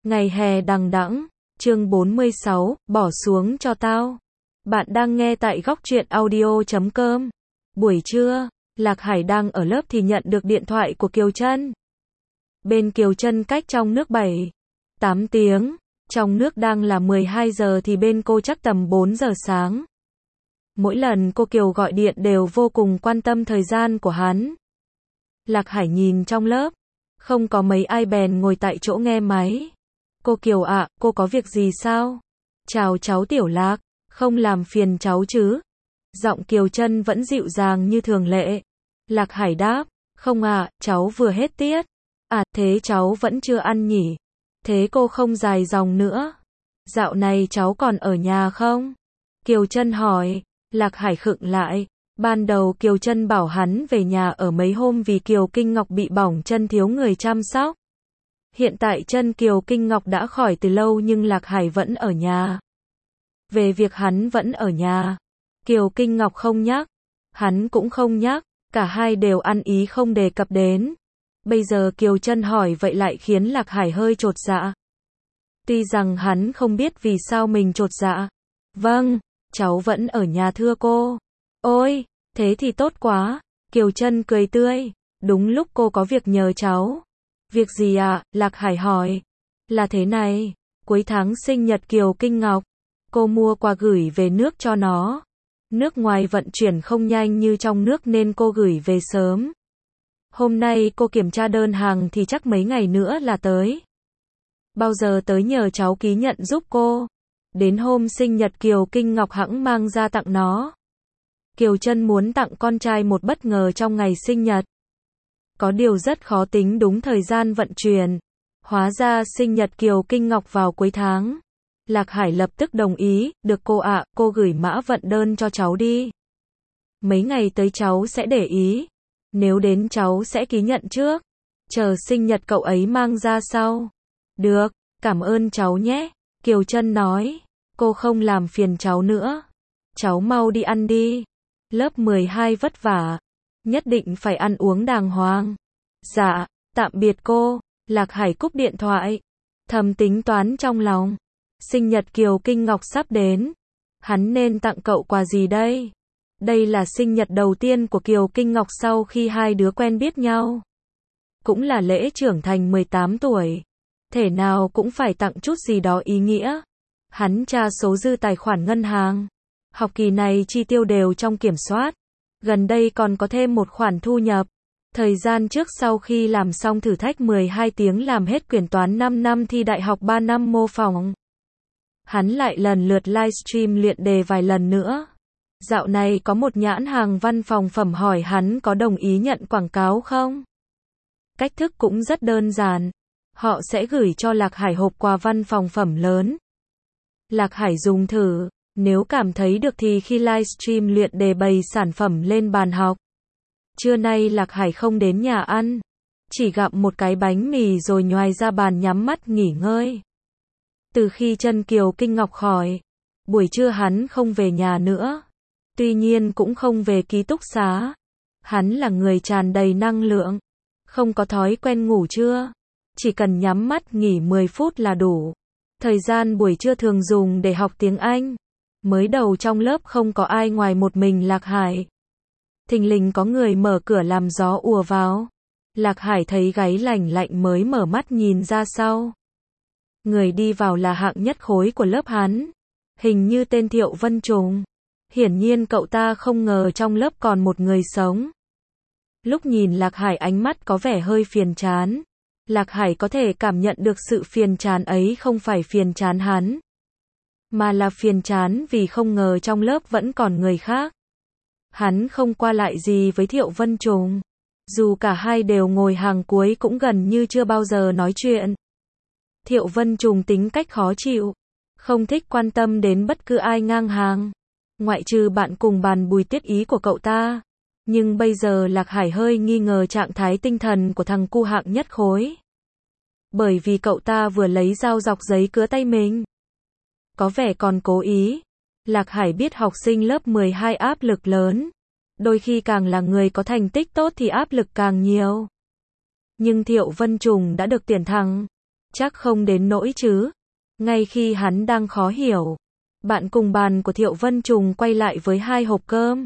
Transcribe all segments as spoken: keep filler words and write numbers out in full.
Ngày hè đằng đẵng, chương bốn mươi sáu, bỏ xuống cho tao. Bạn đang nghe tại góc truyện audio chấm com. Buổi trưa, Lạc Hải đang ở lớp thì nhận được điện thoại của Kiều Trân. Bên Kiều Trân cách trong nước bảy, tám tiếng, trong nước đang là mười hai giờ thì bên cô chắc tầm bốn giờ sáng. Mỗi lần cô Kiều gọi điện đều vô cùng quan tâm thời gian của hắn. Lạc Hải nhìn trong lớp, không có mấy ai bèn ngồi tại chỗ nghe máy. Cô Kiều ạ, à, cô có việc gì sao? Chào cháu Tiểu Lạc, không làm phiền cháu chứ? Giọng Kiều Trân vẫn dịu dàng như thường lệ. Lạc Hải đáp, không ạ, à, cháu vừa hết tiết. À, thế cháu vẫn chưa ăn nhỉ? Thế cô không dài dòng nữa. Dạo này cháu còn ở nhà không? Kiều Trân hỏi. Lạc Hải khựng lại. Ban đầu Kiều Trân bảo hắn về nhà ở mấy hôm vì Kiều Kinh Ngọc bị bỏng chân thiếu người chăm sóc. Hiện tại chân Kiều Kinh Ngọc đã khỏi từ lâu nhưng Lạc Hải vẫn ở nhà. Về việc hắn vẫn ở nhà, Kiều Kinh Ngọc không nhắc, hắn cũng không nhắc, cả hai đều ăn ý không đề cập đến. Bây giờ Kiều Trân hỏi vậy lại khiến Lạc Hải hơi chột dạ. Tuy rằng hắn không biết vì sao mình chột dạ. Vâng, cháu vẫn ở nhà thưa cô. Ôi, thế thì tốt quá. Kiều Trân cười tươi. Đúng lúc cô có việc nhờ cháu. Việc gì ạ? À? Lạc Hải hỏi. Là thế này, cuối tháng sinh nhật Kiều Kinh Ngọc, cô mua quà gửi về nước cho nó. Nước ngoài vận chuyển không nhanh như trong nước nên cô gửi về sớm. Hôm nay cô kiểm tra đơn hàng thì chắc mấy ngày nữa là tới. Bao giờ tới nhờ cháu ký nhận giúp cô. Đến hôm sinh nhật Kiều Kinh Ngọc hẵng mang ra tặng nó. Kiều Trân muốn tặng con trai một bất ngờ trong ngày sinh nhật. Có điều rất khó tính đúng thời gian vận chuyển. Hóa ra sinh nhật Kiều Kinh Ngọc vào cuối tháng. Lạc Hải lập tức đồng ý, được cô ạ, à, cô gửi mã vận đơn cho cháu đi. Mấy ngày tới cháu sẽ để ý. Nếu đến cháu sẽ ký nhận trước. Chờ sinh nhật cậu ấy mang ra sau. Được, cảm ơn cháu nhé. Kiều Trân nói, cô không làm phiền cháu nữa. Cháu mau đi ăn đi. Lớp mười hai vất vả. Nhất định phải ăn uống đàng hoàng. Dạ, tạm biệt cô. Lạc Hải cúp điện thoại. Thầm tính toán trong lòng. Sinh nhật Kiều Kinh Ngọc sắp đến. Hắn nên tặng cậu quà gì đây? Đây là sinh nhật đầu tiên của Kiều Kinh Ngọc sau khi hai đứa quen biết nhau. Cũng là lễ trưởng thành mười tám tuổi. Thể nào cũng phải tặng chút gì đó ý nghĩa. Hắn tra số dư tài khoản ngân hàng. Học kỳ này chi tiêu đều trong kiểm soát. Gần đây còn có thêm một khoản thu nhập. Thời gian trước sau khi làm xong thử thách mười hai tiếng làm hết quyển toán năm năm thi đại học ba năm mô phỏng. Hắn lại lần lượt livestream luyện đề vài lần nữa. Dạo này có một nhãn hàng văn phòng phẩm hỏi hắn có đồng ý nhận quảng cáo không? Cách thức cũng rất đơn giản. Họ sẽ gửi cho Lạc Hải hộp quà văn phòng phẩm lớn. Lạc Hải dùng thử. Nếu cảm thấy được thì khi livestream luyện đề bày sản phẩm lên bàn học. Trưa nay Lạc Hải không đến nhà ăn. Chỉ gặm một cái bánh mì rồi nhoài ra bàn nhắm mắt nghỉ ngơi. Từ khi chân Kiều Kinh Ngọc khỏi, buổi trưa hắn không về nhà nữa. Tuy nhiên cũng không về ký túc xá. Hắn là người tràn đầy năng lượng. Không có thói quen ngủ trưa. Chỉ cần nhắm mắt nghỉ mười phút là đủ. Thời gian buổi trưa thường dùng để học tiếng Anh. Mới đầu trong lớp không có ai ngoài một mình Lạc Hải. Thình lình có người mở cửa làm gió ùa vào. Lạc Hải thấy gáy lạnh lạnh mới mở mắt nhìn ra sau. Người đi vào là hạng nhất khối của lớp hắn. Hình như tên Thiệu Vân Trùng. Hiển nhiên cậu ta không ngờ trong lớp còn một người sống. Lúc nhìn Lạc Hải ánh mắt có vẻ hơi phiền chán. Lạc Hải có thể cảm nhận được sự phiền chán ấy không phải phiền chán hắn. Mà là phiền chán vì không ngờ trong lớp vẫn còn người khác. Hắn không qua lại gì với Thiệu Vân Trùng. Dù cả hai đều ngồi hàng cuối cũng gần như chưa bao giờ nói chuyện. Thiệu Vân Trùng tính cách khó chịu. Không thích quan tâm đến bất cứ ai ngang hàng. Ngoại trừ bạn cùng bàn Bùi Tiết Ý của cậu ta. Nhưng bây giờ Lạc Hải hơi nghi ngờ trạng thái tinh thần của thằng cu hạng nhất khối. Bởi vì cậu ta vừa lấy dao dọc giấy cứa tay mình. Có vẻ còn cố ý. Lạc Hải biết học sinh lớp mười hai áp lực lớn. Đôi khi càng là người có thành tích tốt thì áp lực càng nhiều. Nhưng Thiệu Vân Trùng đã được tuyển thẳng. Chắc không đến nỗi chứ. Ngay khi hắn đang khó hiểu, bạn cùng bàn của Thiệu Vân Trùng quay lại với hai hộp cơm.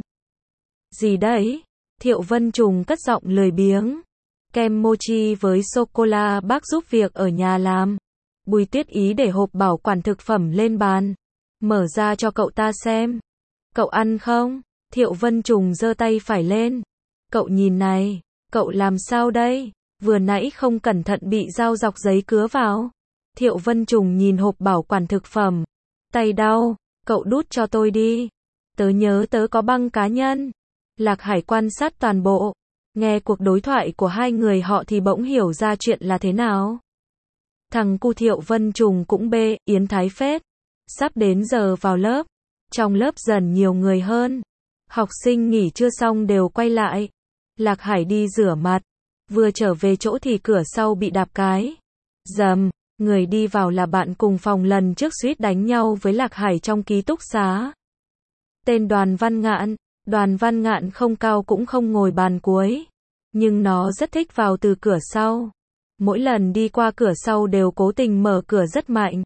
Gì đấy? Thiệu Vân Trùng cất giọng lười biếng. Kem mochi với sô-cô-la bác giúp việc ở nhà làm. Bùi Tuyết Ý để hộp bảo quản thực phẩm lên bàn. Mở ra cho cậu ta xem. Cậu ăn không? Thiệu Vân Trùng giơ tay phải lên. Cậu nhìn này, cậu làm sao đây? Vừa nãy không cẩn thận bị dao dọc giấy cứa vào. Thiệu Vân Trùng nhìn hộp bảo quản thực phẩm. Tay đau, cậu đút cho tôi đi. Tớ nhớ tớ có băng cá nhân. Lạc Hải quan sát toàn bộ. Nghe cuộc đối thoại của hai người họ thì bỗng hiểu ra chuyện là thế nào. Thằng cu Thiệu Vân Trùng cũng bê, yến thái phết. Sắp đến giờ vào lớp. Trong lớp dần nhiều người hơn. Học sinh nghỉ trưa xong đều quay lại. Lạc Hải đi rửa mặt. Vừa trở về chỗ thì cửa sau bị đạp cái. Dầm, người đi vào là bạn cùng phòng lần trước suýt đánh nhau với Lạc Hải trong ký túc xá. Tên Đoàn Văn Ngạn. Đoàn Văn Ngạn không cao cũng không ngồi bàn cuối. Nhưng nó rất thích vào từ cửa sau. Mỗi lần đi qua cửa sau đều cố tình mở cửa rất mạnh.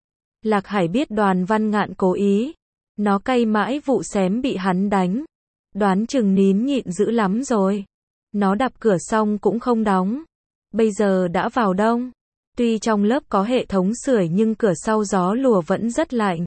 Lạc Hải biết Đoàn Văn Ngạn cố ý. Nó cay mãi vụ xém bị hắn đánh. Đoán chừng nín nhịn dữ lắm rồi. Nó đập cửa xong cũng không đóng. Bây giờ đã vào đông. Tuy trong lớp có hệ thống sưởi nhưng cửa sau gió lùa vẫn rất lạnh.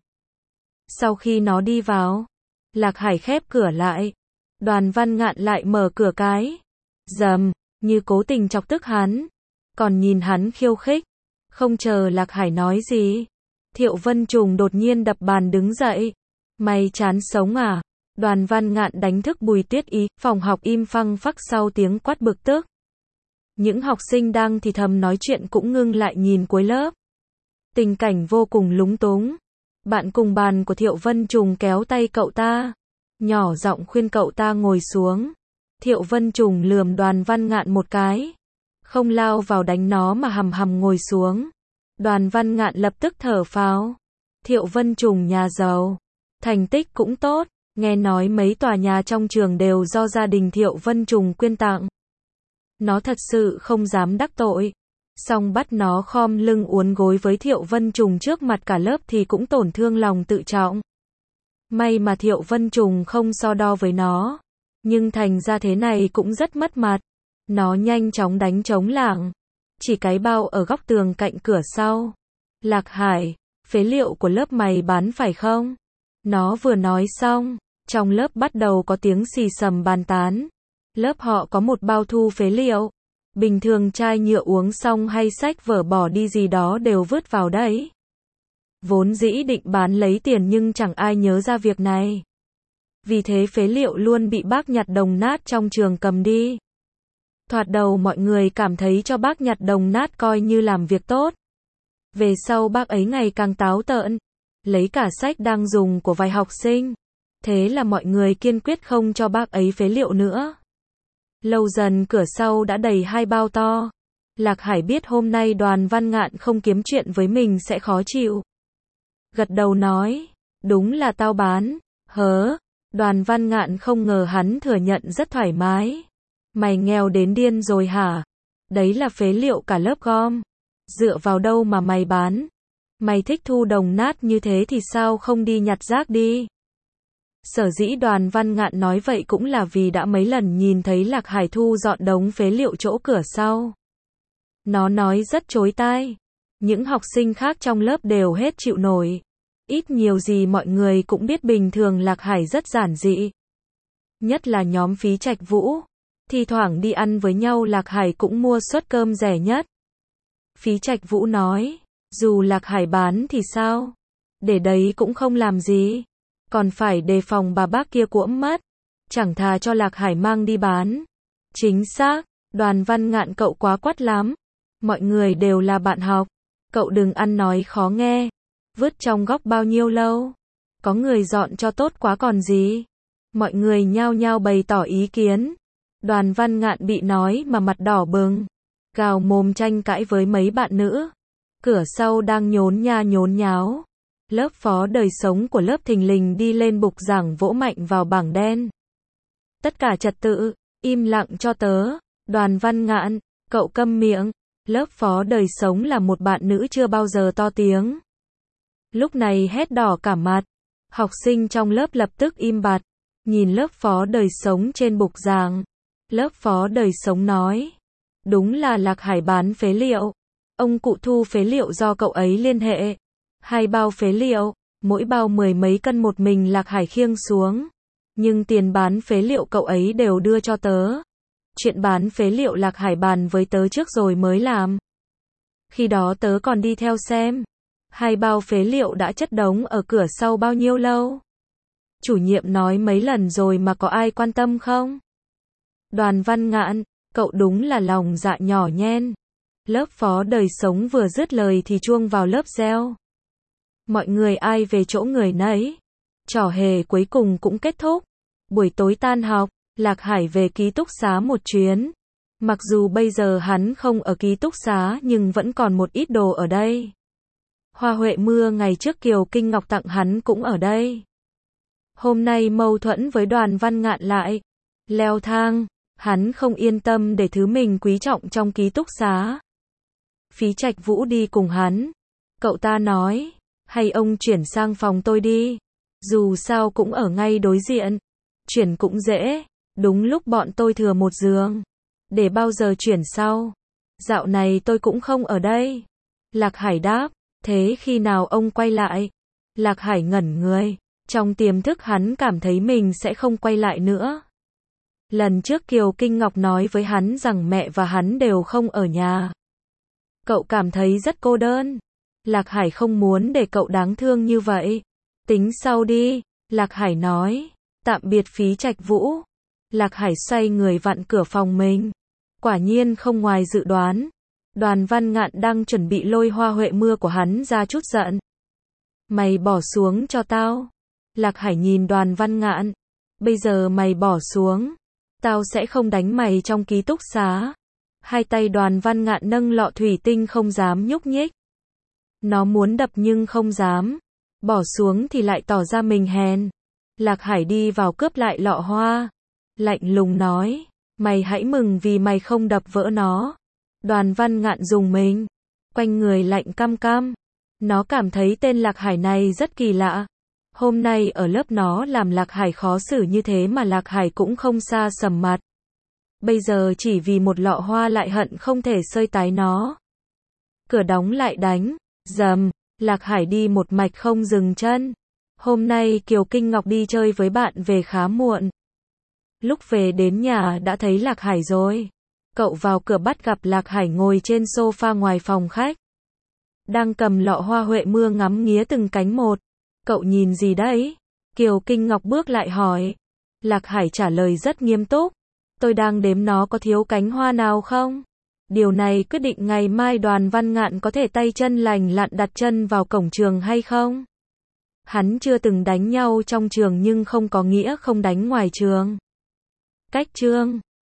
Sau khi nó đi vào, Lạc Hải khép cửa lại. Đoàn Văn Ngạn lại mở cửa cái. Dầm, như cố tình chọc tức hắn. Còn nhìn hắn khiêu khích. Không chờ Lạc Hải nói gì. Thiệu Vân Trùng đột nhiên đập bàn đứng dậy. Mày chán sống à? Đoàn Văn Ngạn đánh thức Bùi Tuyết Ý. Phòng học im phăng phắc sau tiếng quát bực tức. Những học sinh đang thì thầm nói chuyện cũng ngưng lại nhìn cuối lớp. Tình cảnh vô cùng lúng túng. Bạn cùng bàn của Thiệu Vân Trùng kéo tay cậu ta. Nhỏ giọng khuyên cậu ta ngồi xuống. Thiệu Vân Trùng lườm Đoàn Văn Ngạn một cái. Không lao vào đánh nó mà hầm hầm ngồi xuống. Đoàn Văn Ngạn lập tức thở phào. Thiệu Vân Trùng nhà giàu. Thành tích cũng tốt. Nghe nói mấy tòa nhà trong trường đều do gia đình Thiệu Vân Trùng quyên tặng. Nó thật sự không dám đắc tội. Xong bắt nó khom lưng uốn gối với Thiệu Vân Trùng trước mặt cả lớp thì cũng tổn thương lòng tự trọng. May mà Thiệu Vân Trùng không so đo với nó. Nhưng thành ra thế này cũng rất mất mặt. Nó nhanh chóng đánh trống lảng. Chỉ cái bao ở góc tường cạnh cửa sau. Lạc Hải, phế liệu của lớp mày bán phải không? Nó vừa nói xong, trong lớp bắt đầu có tiếng xì xầm bàn tán. Lớp họ có một bao thu phế liệu. Bình thường chai nhựa uống xong hay sách vở bỏ đi gì đó đều vứt vào đấy. Vốn dĩ định bán lấy tiền nhưng chẳng ai nhớ ra việc này. Vì thế phế liệu luôn bị bác nhặt đồng nát trong trường cầm đi. Thoạt đầu mọi người cảm thấy cho bác nhặt đồng nát coi như làm việc tốt. Về sau bác ấy ngày càng táo tợn. Lấy cả sách đang dùng của vài học sinh. Thế là mọi người kiên quyết không cho bác ấy phế liệu nữa. Lâu dần cửa sau đã đầy hai bao to. Lạc Hải biết hôm nay Đoàn Văn Ngạn không kiếm chuyện với mình sẽ khó chịu. Gật đầu nói, đúng là tao bán. Hớ, Đoàn Văn Ngạn không ngờ hắn thừa nhận rất thoải mái. Mày nghèo đến điên rồi hả? Đấy là phế liệu cả lớp gom. Dựa vào đâu mà mày bán? Mày thích thu đồng nát như thế thì sao không đi nhặt rác đi? Sở dĩ Đoàn Văn Ngạn nói vậy cũng là vì đã mấy lần nhìn thấy Lạc Hải thu dọn đống phế liệu chỗ cửa sau. Nó nói rất chối tai. Những học sinh khác trong lớp đều hết chịu nổi. Ít nhiều gì mọi người cũng biết bình thường Lạc Hải rất giản dị. Nhất là nhóm Phí Trạch Vũ. Thì thoảng đi ăn với nhau Lạc Hải cũng mua suất cơm rẻ nhất. Phí Trạch Vũ nói, dù Lạc Hải bán thì sao? Để đấy cũng không làm gì. Còn phải đề phòng bà bác kia cuỗm mất. Chẳng thà cho Lạc Hải mang đi bán. Chính xác, Đoàn Văn Ngạn cậu quá quát lắm. Mọi người đều là bạn học. Cậu đừng ăn nói khó nghe. Vứt trong góc bao nhiêu lâu? Có người dọn cho tốt quá còn gì? Mọi người nhao nhao bày tỏ ý kiến. Đoàn Văn Ngạn bị nói mà mặt đỏ bừng. Gào mồm tranh cãi với mấy bạn nữ. Cửa sau đang nhốn nha nhốn nháo. Lớp phó đời sống của lớp thình lình đi lên bục giảng vỗ mạnh vào bảng đen. Tất cả trật tự, im lặng cho tớ. Đoàn Văn Ngạn, cậu câm miệng. Lớp phó đời sống là một bạn nữ chưa bao giờ to tiếng. Lúc này hét đỏ cả mặt. Học sinh trong lớp lập tức im bặt, nhìn lớp phó đời sống trên bục giảng. Lớp phó đời sống nói, đúng là Lạc Hải bán phế liệu. Ông cụ thu phế liệu do cậu ấy liên hệ. Hai bao phế liệu, mỗi bao mười mấy cân một mình Lạc Hải khiêng xuống. Nhưng tiền bán phế liệu cậu ấy đều đưa cho tớ. Chuyện bán phế liệu Lạc Hải bàn với tớ trước rồi mới làm. Khi đó tớ còn đi theo xem. Hai bao phế liệu đã chất đống ở cửa sau bao nhiêu lâu? Chủ nhiệm nói mấy lần rồi mà có ai quan tâm không? Đoàn Văn Ngạn, cậu đúng là lòng dạ nhỏ nhen. Lớp phó đời sống vừa dứt lời thì chuông vào lớp reo. Mọi người ai về chỗ người nấy. Trò hề cuối cùng cũng kết thúc. Buổi tối tan học, Lạc Hải về ký túc xá một chuyến. Mặc dù bây giờ hắn không ở ký túc xá nhưng vẫn còn một ít đồ ở đây. Hoa huệ mưa ngày trước Kiều Kinh Ngọc tặng hắn cũng ở đây. Hôm nay mâu thuẫn với Đoàn Văn Ngạn lại leo thang, hắn không yên tâm để thứ mình quý trọng trong ký túc xá. Phí Trạch Vũ đi cùng hắn. Cậu ta nói, hay ông chuyển sang phòng tôi đi. Dù sao cũng ở ngay đối diện. Chuyển cũng dễ. Đúng lúc bọn tôi thừa một giường. Để bao giờ chuyển sau? Dạo này tôi cũng không ở đây. Lạc Hải đáp, thế khi nào ông quay lại? Lạc Hải ngẩn người. Trong tiềm thức hắn cảm thấy mình sẽ không quay lại nữa. Lần trước Kiều Kinh Ngọc nói với hắn rằng mẹ và hắn đều không ở nhà. Cậu cảm thấy rất cô đơn. Lạc Hải không muốn để cậu đáng thương như vậy. Tính sau đi, Lạc Hải nói. Tạm biệt Phí Trạch Vũ. Lạc Hải xoay người vặn cửa phòng mình. Quả nhiên không ngoài dự đoán. Đoàn Văn Ngạn đang chuẩn bị lôi hoa huệ mưa của hắn ra chút giận. Mày bỏ xuống cho tao. Lạc Hải nhìn Đoàn Văn Ngạn. Bây giờ mày bỏ xuống. Tao sẽ không đánh mày trong ký túc xá. Hai tay Đoàn Văn Ngạn nâng lọ thủy tinh không dám nhúc nhích. Nó muốn đập nhưng không dám. Bỏ xuống thì lại tỏ ra mình hèn. Lạc Hải đi vào cướp lại lọ hoa. Lạnh lùng nói. Mày hãy mừng vì mày không đập vỡ nó. Đoàn Văn Ngạn dùng mình. Quanh người lạnh căm căm. Nó cảm thấy tên Lạc Hải này rất kỳ lạ. Hôm nay ở lớp nó làm Lạc Hải khó xử như thế mà Lạc Hải cũng không xa sầm mặt. Bây giờ chỉ vì một lọ hoa lại hận không thể xơi tái nó. Cửa đóng lại đánh. Dầm. Lạc Hải đi một mạch không dừng chân. Hôm nay Kiều Kinh Ngọc đi chơi với bạn về khá muộn. Lúc về đến nhà đã thấy Lạc Hải rồi. Cậu vào cửa bắt gặp Lạc Hải ngồi trên sofa ngoài phòng khách. Đang cầm lọ hoa huệ mưa ngắm nghía từng cánh một. Cậu nhìn gì đấy? Kiều Kinh Ngọc bước lại hỏi. Lạc Hải trả lời rất nghiêm túc. Tôi đang đếm nó có thiếu cánh hoa nào không? Điều này quyết định ngày mai Đoàn Văn Ngạn có thể tay chân lành lặn đặt chân vào cổng trường hay không? Hắn chưa từng đánh nhau trong trường nhưng không có nghĩa không đánh ngoài trường. Cách chương